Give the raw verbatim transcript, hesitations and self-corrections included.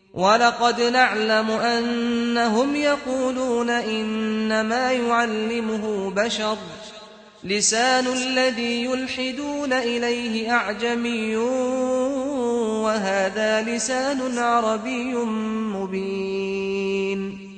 وَلَقَدْ نَعْلَمُ أَنَّهُمْ يَقُولُونَ إِنَّمَا يُعَلِّمُهُ بَشَرٌ لِّسَانُ الَّذِي يُلْحِدُونَ إِلَيْهِ أَعْجَمِيٌّ وَهَٰذَا لِسَانٌ عَرَبِيٌّ مُّبِينٌ